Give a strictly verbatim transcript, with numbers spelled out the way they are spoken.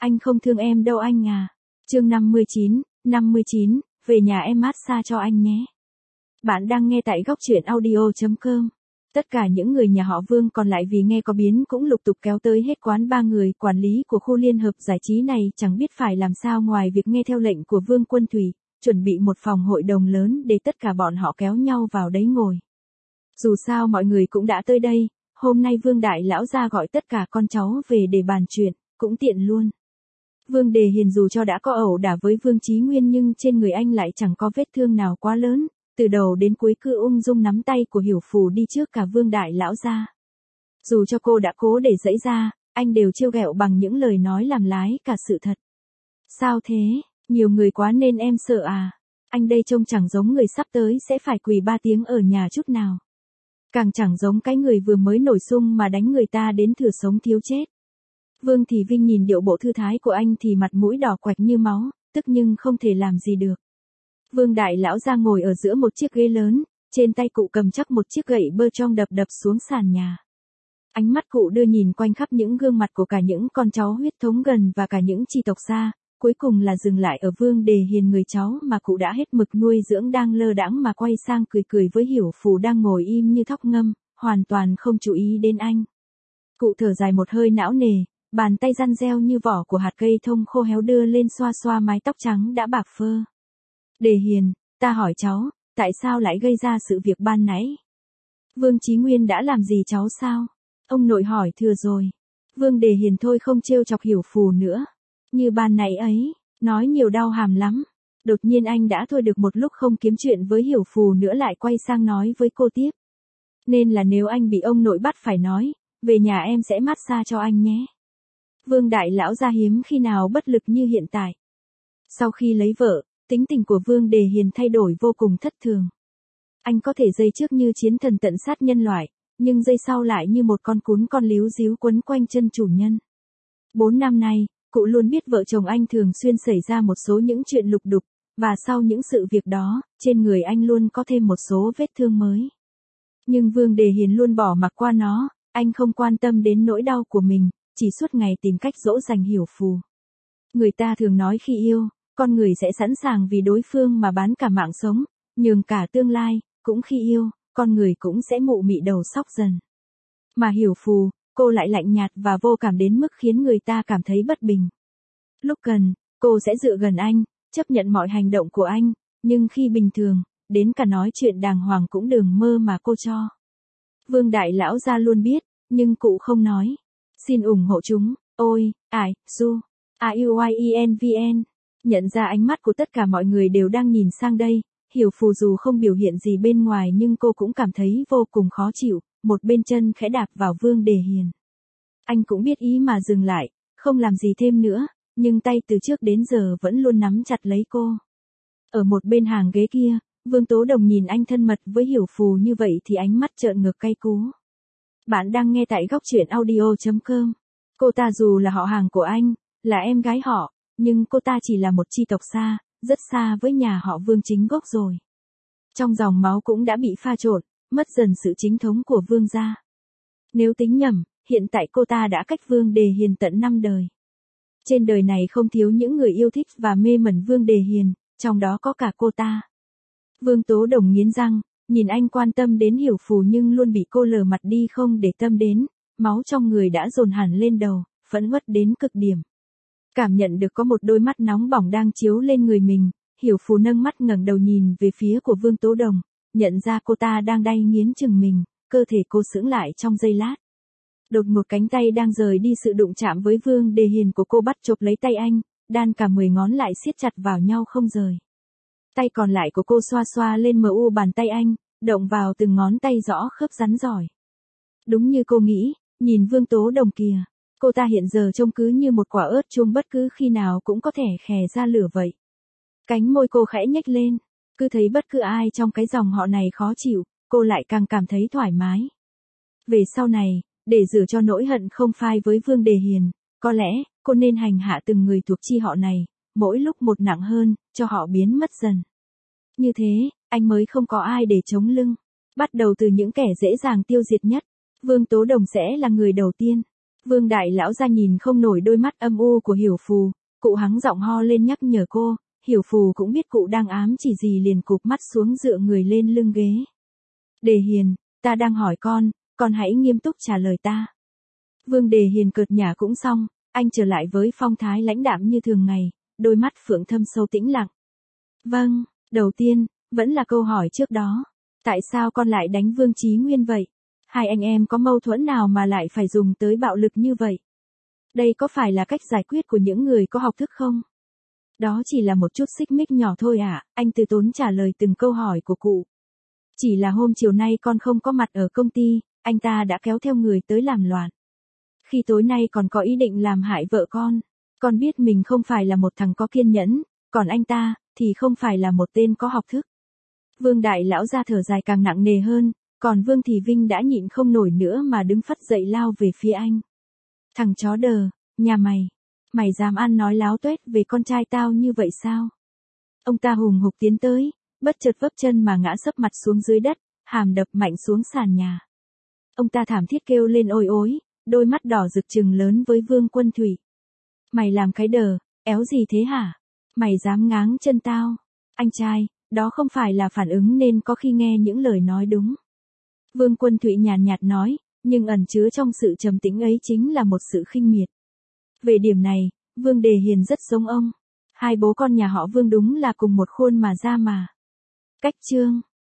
Anh không thương em đâu anh à. Chương năm mươi chín, năm mươi chín, về nhà em massage cho anh nhé. Bạn đang nghe tại góc truyện audio chấm com. Tất cả những người nhà họ Vương còn lại vì nghe có biến cũng lục tục kéo tới hết quán. Ba người quản lý của khu liên hợp giải trí này chẳng biết phải làm sao ngoài việc nghe theo lệnh của Vương Quân Thủy, chuẩn bị một phòng hội đồng lớn để tất cả bọn họ kéo nhau vào đấy ngồi. Dù sao mọi người cũng đã tới đây, hôm nay Vương Đại Lão ra gọi tất cả con cháu về để bàn chuyện, cũng tiện luôn. Vương Đề Hiền dù cho đã có ẩu đả với Vương Chí Nguyên nhưng trên người anh lại chẳng có vết thương nào quá lớn, từ đầu đến cuối cứ ung dung nắm tay của Hiểu Phù đi trước cả Vương Đại Lão ra. Dù cho cô đã cố để giãy ra, anh đều trêu ghẹo bằng những lời nói làm lái cả sự thật. Sao thế, nhiều người quá nên em sợ à? Anh đây trông chẳng giống người sắp tới sẽ phải quỳ ba tiếng ở nhà chút nào. Càng chẳng giống cái người vừa mới nổi xung mà đánh người ta đến thừa sống thiếu chết. Vương Thị Vinh nhìn điệu bộ thư thái của anh thì mặt mũi đỏ quạch như máu, tức nhưng không thể làm gì được. Vương Đại Lão ra ngồi ở giữa một chiếc ghế lớn, trên tay cụ cầm chắc một chiếc gậy bơ trong đập đập xuống sàn nhà. Ánh mắt cụ đưa nhìn quanh khắp những gương mặt của cả những con cháu huyết thống gần và cả những chi tộc xa, cuối cùng là dừng lại ở Vương Đề Hiền người cháu mà cụ đã hết mực nuôi dưỡng đang lơ đãng mà quay sang cười cười với Hiểu Phù đang ngồi im như thóc ngâm, hoàn toàn không chú ý đến anh. Cụ thở dài một hơi não nề, bàn tay răn reo như vỏ của hạt cây thông khô héo đưa lên xoa xoa mái tóc trắng đã bạc phơ. Đề Hiền, ta hỏi cháu, tại sao lại gây ra sự việc ban nãy? Vương Chí Nguyên đã làm gì cháu sao? Ông nội hỏi thừa rồi. Vương Đề Hiền thôi không trêu chọc Hiểu Phù nữa. Như ban nãy ấy, nói nhiều đau hàm lắm. Đột nhiên anh đã thôi được một lúc không kiếm chuyện với Hiểu Phù nữa lại quay sang nói với cô tiếp. Nên là nếu anh bị ông nội bắt phải nói, về nhà em sẽ massage cho anh nhé. Vương Đại Lão ra hiếm khi nào bất lực như hiện tại. Sau khi lấy vợ, tính tình của Vương Đề Hiền thay đổi vô cùng thất thường. Anh có thể giây trước như chiến thần tận sát nhân loại, nhưng giây sau lại như một con cún con líu díu quấn quanh chân chủ nhân. Bốn năm nay, cụ luôn biết vợ chồng anh thường xuyên xảy ra một số những chuyện lục đục, và sau những sự việc đó, trên người anh luôn có thêm một số vết thương mới. Nhưng Vương Đề Hiền luôn bỏ mặc qua nó, anh không quan tâm đến nỗi đau của mình, chỉ suốt ngày tìm cách dỗ dành Hiểu Phù. Người ta thường nói khi yêu, con người sẽ sẵn sàng vì đối phương mà bán cả mạng sống, nhường cả tương lai, cũng khi yêu, con người cũng sẽ mụ mị đầu sóc dần. Mà Hiểu Phù, cô lại lạnh nhạt và vô cảm đến mức khiến người ta cảm thấy bất bình. Lúc cần, cô sẽ dựa gần anh, chấp nhận mọi hành động của anh, nhưng khi bình thường, đến cả nói chuyện đàng hoàng cũng đừng mơ mà cô cho. Vương Đại Lão ra luôn biết, nhưng cụ không nói. Xin ủng hộ chúng, ôi, ải, su, a u i e n v n. Nhận ra ánh mắt của tất cả mọi người đều đang nhìn sang đây, Hiểu Phù dù không biểu hiện gì bên ngoài nhưng cô cũng cảm thấy vô cùng khó chịu, một bên chân khẽ đạp vào Vương Đề Hiền. Anh cũng biết ý mà dừng lại, không làm gì thêm nữa, nhưng tay từ trước đến giờ vẫn luôn nắm chặt lấy cô. Ở một bên hàng ghế kia, Vương Tố Đồng nhìn anh thân mật với Hiểu Phù như vậy thì ánh mắt trợn ngược cay cú. Bạn đang nghe tại góc truyện audio chấm com. Cô ta dù là họ hàng của anh, là em gái họ, nhưng cô ta chỉ là một chi tộc xa, rất xa với nhà họ Vương chính gốc rồi. Trong dòng máu cũng đã bị pha trộn, mất dần sự chính thống của Vương gia. Nếu tính nhầm, hiện tại cô ta đã cách Vương Đề Hiền tận năm đời. Trên đời này không thiếu những người yêu thích và mê mẩn Vương Đề Hiền, trong đó có cả cô ta. Vương Tố Đồng nghiến răng, nhìn anh quan tâm đến Hiểu Phù nhưng luôn bị cô lờ mặt đi không để tâm đến, máu trong người đã dồn hẳn lên đầu, phẫn uất đến cực điểm. Cảm nhận được có một đôi mắt nóng bỏng đang chiếu lên người mình, Hiểu Phù nâng mắt ngẩng đầu nhìn về phía của Vương Tố Đồng, nhận ra cô ta đang đay nghiến chừng mình, cơ thể cô sững lại trong giây lát. Đột một cánh tay đang rời đi sự đụng chạm với Vương Đề Hiền của cô bắt chộp lấy tay anh, đan cả mười ngón lại siết chặt vào nhau không rời. Tay còn lại của cô xoa xoa lên mờ u bàn tay anh, động vào từng ngón tay rõ khớp rắn giỏi. Đúng như cô nghĩ, nhìn Vương Tố Đồng kìa, cô ta hiện giờ trông cứ như một quả ớt chuông bất cứ khi nào cũng có thể khè ra lửa vậy. Cánh môi cô khẽ nhếch lên, cứ thấy bất cứ ai trong cái dòng họ này khó chịu, cô lại càng cảm thấy thoải mái. Về sau này, để rửa cho nỗi hận không phai với Vương Đề Hiền, có lẽ, cô nên hành hạ từng người thuộc chi họ này, mỗi lúc một nặng hơn, cho họ biến mất dần. Như thế, anh mới không có ai để chống lưng. Bắt đầu từ những kẻ dễ dàng tiêu diệt nhất, Vương Tố Đồng sẽ là người đầu tiên. Vương đại lão ra nhìn không nổi đôi mắt âm u của Hiểu Phù, cụ hắng giọng ho lên nhắc nhở cô, Hiểu Phù cũng biết cụ đang ám chỉ gì liền cụp mắt xuống dựa người lên lưng ghế. Đề Hiền, ta đang hỏi con, con hãy nghiêm túc trả lời ta. Vương Đề Hiền cợt nhả cũng xong, anh trở lại với phong thái lãnh đạm như thường ngày, đôi mắt phượng thâm sâu tĩnh lặng. Vâng, đầu tiên, vẫn là câu hỏi trước đó. Tại sao con lại đánh Vương Chí Nguyên vậy? Hai anh em có mâu thuẫn nào mà lại phải dùng tới bạo lực như vậy? Đây có phải là cách giải quyết của những người có học thức không? Đó chỉ là một chút xích mích nhỏ thôi ạ, à, anh từ tốn trả lời từng câu hỏi của cụ. Chỉ là hôm chiều nay con không có mặt ở công ty, anh ta đã kéo theo người tới làm loạn. Khi tối nay còn có ý định làm hại vợ con, con biết mình không phải là một thằng có kiên nhẫn, còn anh ta, thì không phải là một tên có học thức. Vương đại lão ra thở dài càng nặng nề hơn, còn Vương Thị Vinh đã nhịn không nổi nữa mà đứng phắt dậy lao về phía anh. Thằng chó đờ, nhà mày, mày dám ăn nói láo tuét về con trai tao như vậy sao? Ông ta hùng hục tiến tới, bất chợt vấp chân mà ngã sấp mặt xuống dưới đất, hàm đập mạnh xuống sàn nhà. Ông ta thảm thiết kêu lên ôi ối, đôi mắt đỏ rực trừng lớn với Vương Quân Thủy. Mày làm cái đờ, éo gì thế hả? Mày dám ngáng chân tao? Anh trai, đó không phải là phản ứng nên có khi nghe những lời nói đúng. Vương Quân Thụy nhàn nhạt nói, nhưng ẩn chứa trong sự trầm tĩnh ấy chính là một sự khinh miệt. Về điểm này, Vương Đề Hiền rất giống ông. Hai bố con nhà họ Vương đúng là cùng một khuôn mà ra mà. Cách chương